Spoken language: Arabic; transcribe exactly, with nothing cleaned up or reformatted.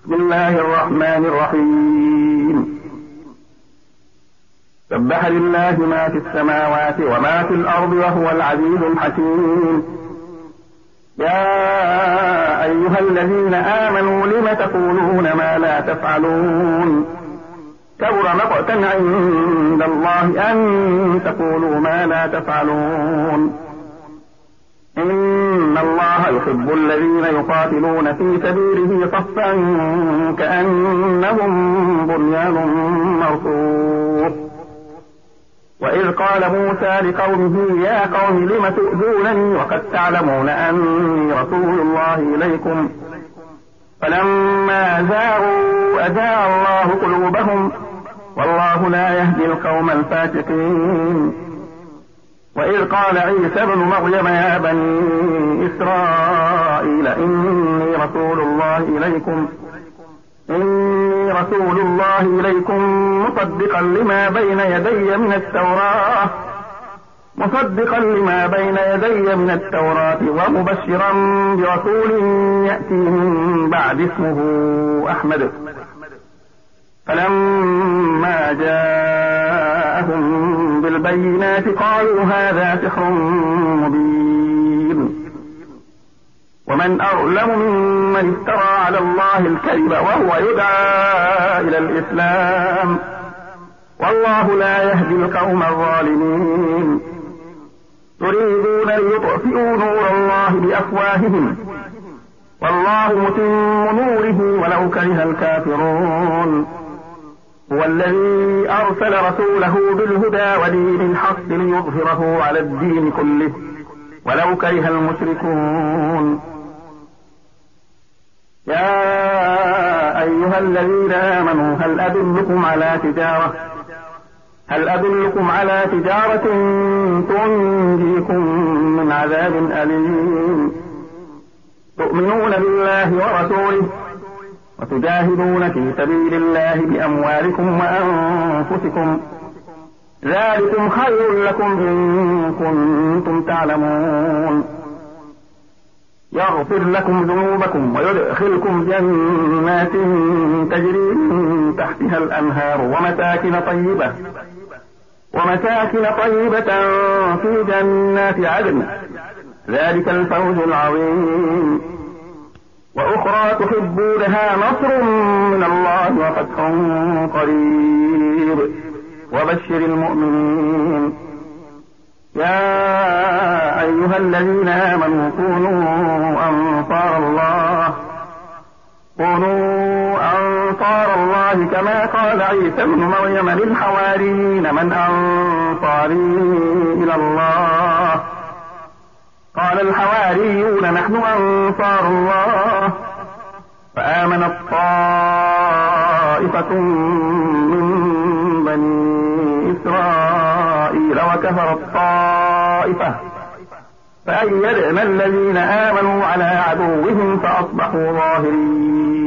بسم الله الرحمن الرحيم. سبح لله ما في السماوات وما في الأرض وهو العزيز الحكيم. يا أيها الذين آمنوا لم تقولون ما لا تفعلون كبر مقتا عند الله أن تقولوا ما لا تفعلون. إن الله يحب الذين يقاتلون في سبيله صفا كأنهم بنيان مرصوص. وإذ قال موسى لقومه يا قوم لم تؤذونني وقد تعلمون أني رسول الله إليكم فلما زاغوا أزاغ الله قلوبهم والله لا يهدي القوم الفاسقين. وإذ قال عيسى ابن مريم يا بني إسرائيل إني رسول الله إليكم إني رسول الله إليكم مصدقا لما بين يدي من التوراة مصدقا لما بين يدي من التوراة ومبشرا برسول يأتي من بعد اسمه أحمد. فلما جاءهم بالبينات قالوا هذا سحر مبين. ومن أظلم ممن افترى على الله الكذب وهو يدعى إلى الإسلام والله لا يهدي القوم الظالمين. يريدون ليطفئوا نور الله بأفواههم والله متم نوره ولو كره الكافرون. هو الذي أرسل رسوله بالهدى ودين الحق ليظهره على الدين كله ولو كره المشركون. يا أيها الذين آمنوا هل أدلكم على تجارة هل أدلكم على تجارة تنجيكم من عذاب أليم تؤمنون بالله ورسوله وتجاهدون في سبيل الله بأموالكم وأنفسكم ذلكم خير لكم إن كنتم تعلمون. يغفر لكم ذنوبكم ويدخلكم جنات تجري من تحتها الأنهار ومساكن طيبة ومساكن طيبة في جنات عدن ذلك الفوز العظيم. وأخرى تحبونها نصر من الله وفتح قريب وبشر المؤمنين. يا أيها الذين آمنوا كونوا أنصار الله كونوا أنصار الله كما قال عيسى ابن مريم للحواريين من أنصاري إلى الله قال الحواريون نحن أنصار الله. فآمنت طائفة من بني إسرائيل وكفرت طائفة فأيدنا الذين آمنوا على عدوهم فأصبحوا ظاهرين.